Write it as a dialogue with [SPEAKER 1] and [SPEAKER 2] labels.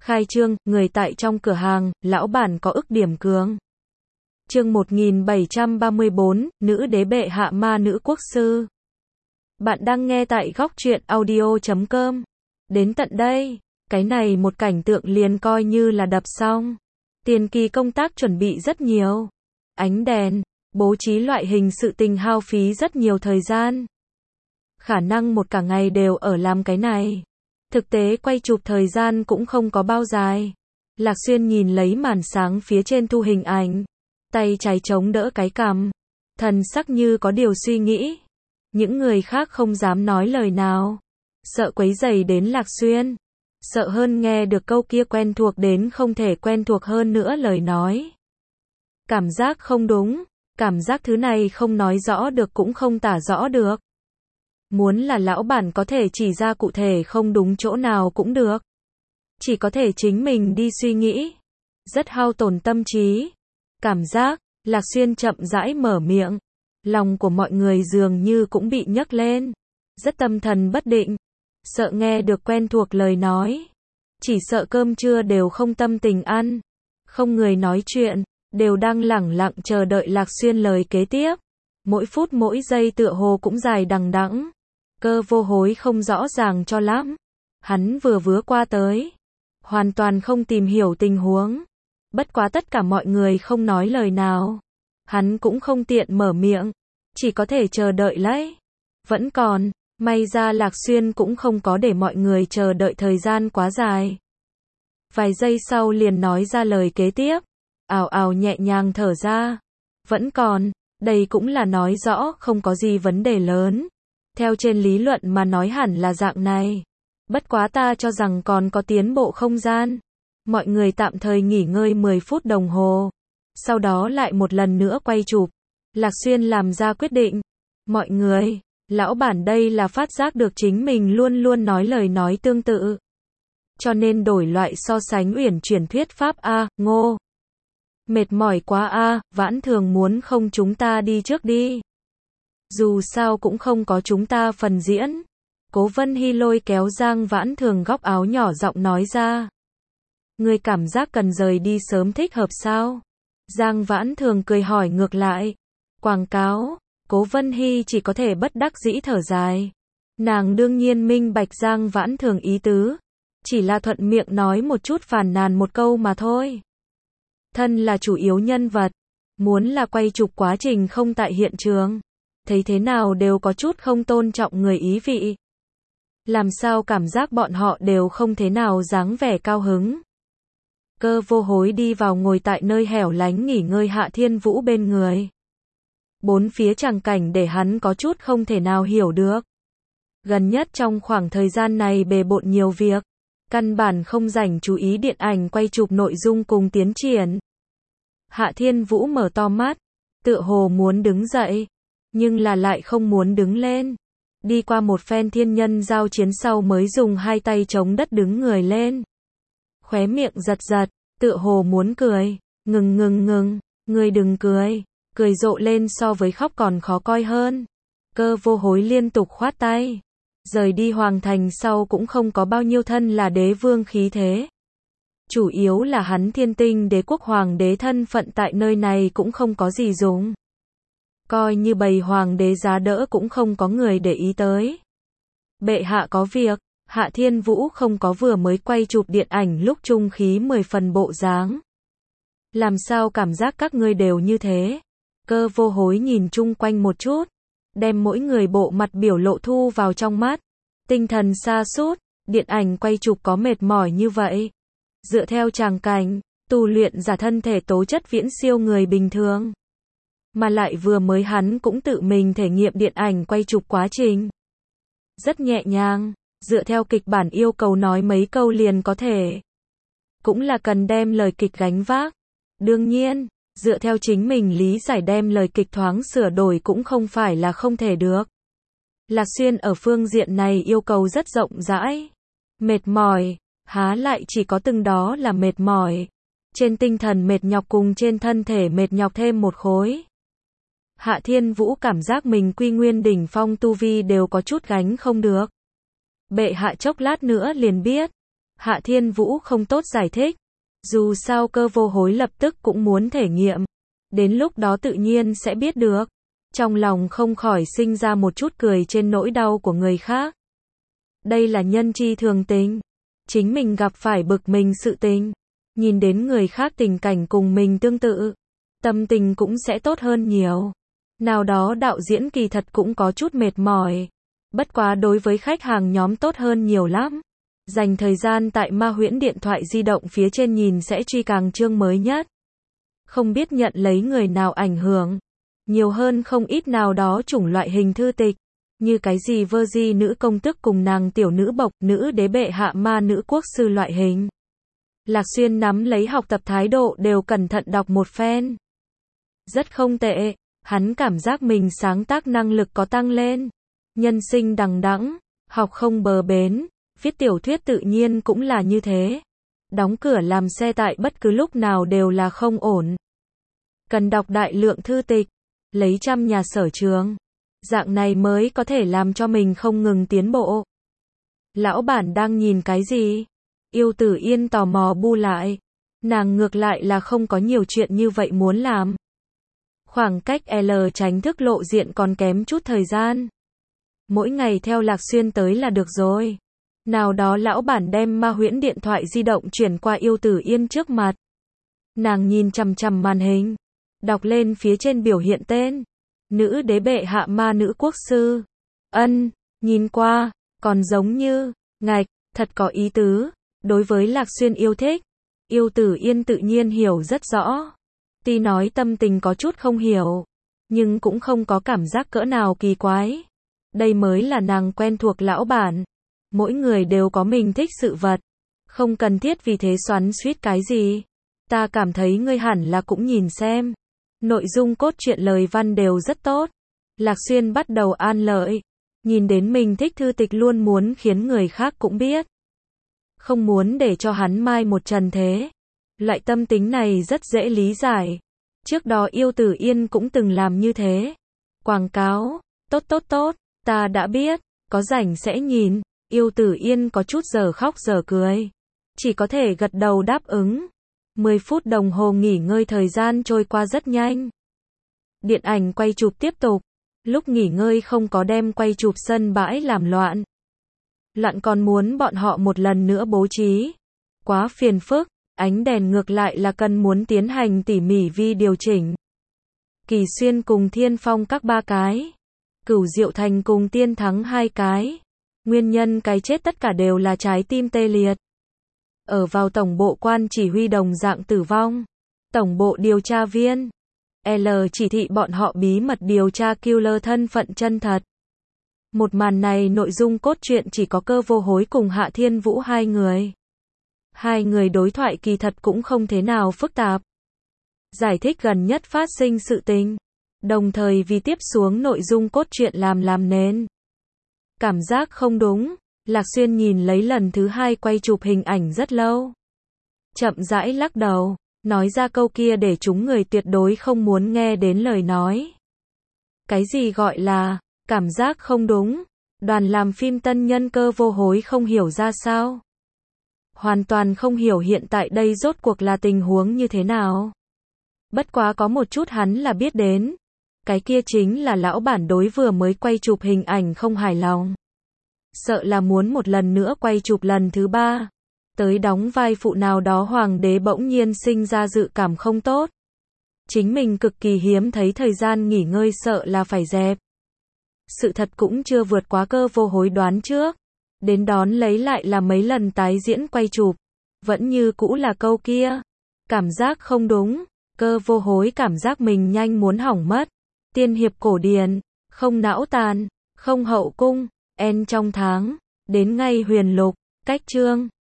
[SPEAKER 1] Khai trương, người tại trong cửa hàng, lão bản có ức điểm cường. Chương 1734, nữ đế bệ hạ ma nữ quốc sư. Bạn đang nghe tại góc truyện audio.com. Đến tận đây, cái này một cảnh tượng liền coi như là đập xong. Tiền kỳ công tác chuẩn bị rất nhiều. Ánh đèn, bố trí loại hình sự tình hao phí rất nhiều thời gian. Khả năng một cả ngày đều ở làm cái này. Thực tế quay chụp thời gian cũng không có bao dài. Lạc Xuyên nhìn lấy màn sáng phía trên thu hình ảnh. Tay trái chống đỡ cái cằm. Thần sắc như có điều suy nghĩ. Những người khác không dám nói lời nào. Sợ quấy rầy đến Lạc Xuyên. Sợ hơn nghe được câu kia quen thuộc đến không thể quen thuộc hơn nữa lời nói. Cảm giác không đúng. Cảm giác thứ này không nói rõ được cũng không tả rõ được. Muốn là lão bản có thể chỉ ra cụ thể không đúng chỗ nào cũng được. Chỉ có thể chính mình đi suy nghĩ. Rất hao tổn tâm trí. Cảm giác, Lạc Xuyên chậm rãi mở miệng. Lòng của mọi người dường như cũng bị nhấc lên. Rất tâm thần bất định. Sợ nghe được quen thuộc lời nói. Chỉ sợ cơm trưa đều không tâm tình ăn. Không người nói chuyện. Đều đang lẳng lặng chờ đợi Lạc Xuyên lời kế tiếp. Mỗi phút mỗi giây tựa hồ cũng dài đằng đẵng. Cơ Vô Hối không rõ ràng cho lắm. Hắn vừa vứa qua tới. Hoàn toàn không tìm hiểu tình huống. Bất quá tất cả mọi người không nói lời nào. Hắn cũng không tiện mở miệng. Chỉ có thể chờ đợi lấy. Vẫn còn, may ra Lạc Xuyên cũng không có để mọi người chờ đợi thời gian quá dài. Vài giây sau liền nói ra lời kế tiếp. Ào ào nhẹ nhàng thở ra. Vẫn còn, đây cũng là nói rõ không có gì vấn đề lớn. Theo trên lý luận mà nói hẳn là dạng này. Bất quá ta cho rằng còn có tiến bộ không gian. Mọi người tạm thời nghỉ ngơi 10 phút đồng hồ. Sau đó lại một lần nữa quay chụp. Lạc Xuyên làm ra quyết định. Mọi người, lão bản đây là phát giác được chính mình luôn luôn nói lời nói tương tự. Cho nên đổi loại so sánh uyển chuyển thuyết pháp A, Ngô. Mệt mỏi quá A, Vãn Thường muốn không chúng ta đi trước đi. Dù sao cũng không có chúng ta phần diễn. Cố Vân Hy lôi kéo Giang Vãn Thường góc áo nhỏ giọng nói ra. Người cảm giác cần rời đi sớm thích hợp sao? Giang Vãn Thường cười hỏi ngược lại. Quảng cáo, Cố Vân Hy chỉ có thể bất đắc dĩ thở dài. Nàng đương nhiên minh bạch Giang Vãn Thường ý tứ. Chỉ là thuận miệng nói một chút phàn nàn một câu mà thôi. Thân là chủ yếu nhân vật. Muốn là quay chụp quá trình không tại hiện trường. Thấy thế nào đều có chút không tôn trọng người ý vị. Làm sao cảm giác bọn họ đều không thế nào dáng vẻ cao hứng. Cơ Vô Hối đi vào ngồi tại nơi hẻo lánh nghỉ ngơi Hạ Thiên Vũ bên người. Bốn phía tràng cảnh để hắn có chút không thể nào hiểu được. Gần nhất trong khoảng thời gian này bề bộn nhiều việc. Căn bản không rảnh chú ý điện ảnh quay chụp nội dung cùng tiến triển. Hạ Thiên Vũ mở to mắt. Tựa hồ muốn đứng dậy. Nhưng là lại không muốn đứng lên. Đi qua một phen thiên nhân giao chiến sau mới dùng hai tay chống đất đứng người lên. Khóe miệng giật giật, tựa hồ muốn cười. Ngừng, ngươi đừng cười. Cười rộ lên so với khóc còn khó coi hơn. Cơ Vô Hối liên tục khoát tay. Rời đi hoàng thành sau cũng không có bao nhiêu thân là đế vương khí thế. Chủ yếu là hắn Thiên Tinh Đế quốc hoàng đế thân phận tại nơi này cũng không có gì dùng. Coi như bầy hoàng đế giá đỡ cũng không có người để ý tới. Bệ hạ có việc, Hạ Thiên Vũ không có vừa mới quay chụp điện ảnh lúc trung khí 10 phần bộ dáng. Làm sao cảm giác các ngươi đều như thế? Cơ Vô Hối nhìn chung quanh một chút, đem mỗi người bộ mặt biểu lộ thu vào trong mắt. Tinh thần sa sút, điện ảnh quay chụp có mệt mỏi như vậy. Dựa theo tràng cảnh, tu luyện giả thân thể tố chất viễn siêu người bình thường. Mà lại vừa mới hắn cũng tự mình thể nghiệm điện ảnh quay chụp quá trình. Rất nhẹ nhàng, dựa theo kịch bản yêu cầu nói mấy câu liền có thể. Cũng là cần đem lời kịch gánh vác. Đương nhiên, dựa theo chính mình lý giải đem lời kịch thoáng sửa đổi cũng không phải là không thể được. Lạc Xuyên ở phương diện này yêu cầu rất rộng rãi. Mệt mỏi, há lại chỉ có từng đó là mệt mỏi. Trên tinh thần mệt nhọc cùng trên thân thể mệt nhọc thêm một khối. Hạ Thiên Vũ cảm giác mình quy nguyên đỉnh phong tu vi đều có chút gánh không được. Bệ hạ chốc lát nữa liền biết. Hạ Thiên Vũ không tốt giải thích. Dù sao Cơ Vô Hối lập tức cũng muốn thể nghiệm. Đến lúc đó tự nhiên sẽ biết được. Trong lòng không khỏi sinh ra một chút cười trên nỗi đau của người khác. Đây là nhân chi thường tình. Chính mình gặp phải bực mình sự tình. Nhìn đến người khác tình cảnh cùng mình tương tự. Tâm tình cũng sẽ tốt hơn nhiều. Nào đó đạo diễn kỳ thật cũng có chút mệt mỏi. Bất quá đối với khách hàng nhóm tốt hơn nhiều lắm. Dành thời gian tại Ma Huyễn điện thoại di động phía trên nhìn sẽ truy càng chương mới nhất. Không biết nhận lấy người nào ảnh hưởng. Nhiều hơn không ít nào đó chủng loại hình thư tịch. Như cái gì vơ di nữ công tước cùng nàng tiểu nữ bộc, nữ đế bệ hạ ma nữ quốc sư loại hình. Lạc Xuyên nắm lấy học tập thái độ đều cẩn thận đọc một phen. Rất không tệ, hắn cảm giác mình sáng tác năng lực có tăng lên. Nhân sinh đằng đẵng, học không bờ bến, viết tiểu thuyết tự nhiên cũng là như thế. Đóng cửa làm xe tại bất cứ lúc nào đều là không ổn. Cần đọc đại lượng thư tịch, lấy trăm nhà sở trường. Dạng này mới có thể làm cho mình không ngừng tiến bộ. Lão bản đang nhìn cái gì? Yêu Tử Yên tò mò bu lại. Nàng ngược lại là không có nhiều chuyện như vậy muốn làm. Khoảng cách L tránh thức lộ diện còn kém chút thời gian. Mỗi ngày theo Lạc Xuyên tới là được rồi. Nào đó lão bản đem Ma Huyễn điện thoại di động chuyển qua Yêu Tử Yên trước mặt. Nàng nhìn chằm chằm màn hình. Đọc lên phía trên biểu hiện tên. Nữ đế bệ hạ ma nữ quốc sư. Nhìn qua, còn giống như, ngạch, thật có ý tứ. Đối với Lạc Xuyên yêu thích, Yêu Tử Yên tự nhiên hiểu rất rõ. Tuy nói tâm tình có chút không hiểu, nhưng cũng không có cảm giác cỡ nào kỳ quái. Đây mới là nàng quen thuộc lão bản. Mỗi người đều có mình thích sự vật. Không cần thiết vì thế xoắn xuýt cái gì. Ta cảm thấy ngươi hẳn là cũng nhìn xem. Nội dung cốt truyện lời văn đều rất tốt. Lạc Xuyên bắt đầu an lợi. Nhìn đến mình thích thư tịch luôn muốn khiến người khác cũng biết. Không muốn để cho hắn mai một trần thế. Loại tâm tính này rất dễ lý giải. Trước đó Yêu Tử Yên cũng từng làm như thế. Quảng cáo, tốt, ta đã biết, có rảnh sẽ nhìn. Yêu Tử Yên có chút giờ khóc giờ cười. Chỉ có thể gật đầu đáp ứng. 10 phút đồng hồ nghỉ ngơi thời gian trôi qua rất nhanh. Điện ảnh quay chụp tiếp tục. Lúc nghỉ ngơi không có đem quay chụp sân bãi làm loạn. Loạn còn muốn bọn họ một lần nữa bố trí. Quá phiền phức, ánh đèn ngược lại là cần muốn tiến hành tỉ mỉ vi điều chỉnh. Kỳ Xuyên cùng Thiên Phong các 3 cái. Cửu Diệu Thành cùng Tiên Thắng 2 cái. Nguyên nhân cái chết tất cả đều là trái tim tê liệt. Ở vào tổng bộ quan chỉ huy đồng dạng tử vong. Tổng bộ điều tra viên L chỉ thị bọn họ bí mật điều tra killer thân phận chân thật. Một màn này nội dung cốt truyện chỉ có Cơ Vô Hối cùng Hạ Thiên Vũ hai người. Hai người đối thoại kỳ thật cũng không thế nào phức tạp. Giải thích gần nhất phát sinh sự tình. Đồng thời vì tiếp xuống nội dung cốt truyện làm nền. Cảm giác không đúng. Lạc Xuyên nhìn lấy lần thứ 2 quay chụp hình ảnh rất lâu. Chậm rãi lắc đầu. Nói ra câu kia để chúng người tuyệt đối không muốn nghe đến lời nói. Cái gì gọi là cảm giác không đúng? Đoàn làm phim tân nhân Cơ Vô Hối không hiểu ra sao? Hoàn toàn không hiểu hiện tại đây rốt cuộc là tình huống như thế nào. Bất quá có một chút hắn là biết đến. Cái kia chính là lão bản đối vừa mới quay chụp hình ảnh không hài lòng. Sợ là muốn một lần nữa quay chụp lần thứ 3. Tới đóng vai phụ nào đó hoàng đế bỗng nhiên sinh ra dự cảm không tốt. Chính mình cực kỳ hiếm thấy thời gian nghỉ ngơi sợ là phải dẹp. Sự thật cũng chưa vượt quá Cơ Vô Hối đoán trước. Đến đón lấy lại là mấy lần tái diễn quay chụp. Vẫn như cũ là câu kia. Cảm giác không đúng. Cơ Vô Hối cảm giác mình nhanh muốn hỏng mất. Tiên hiệp cổ điển, không não tàn, không hậu cung, trong tháng, đến ngay huyền lục, cách chương.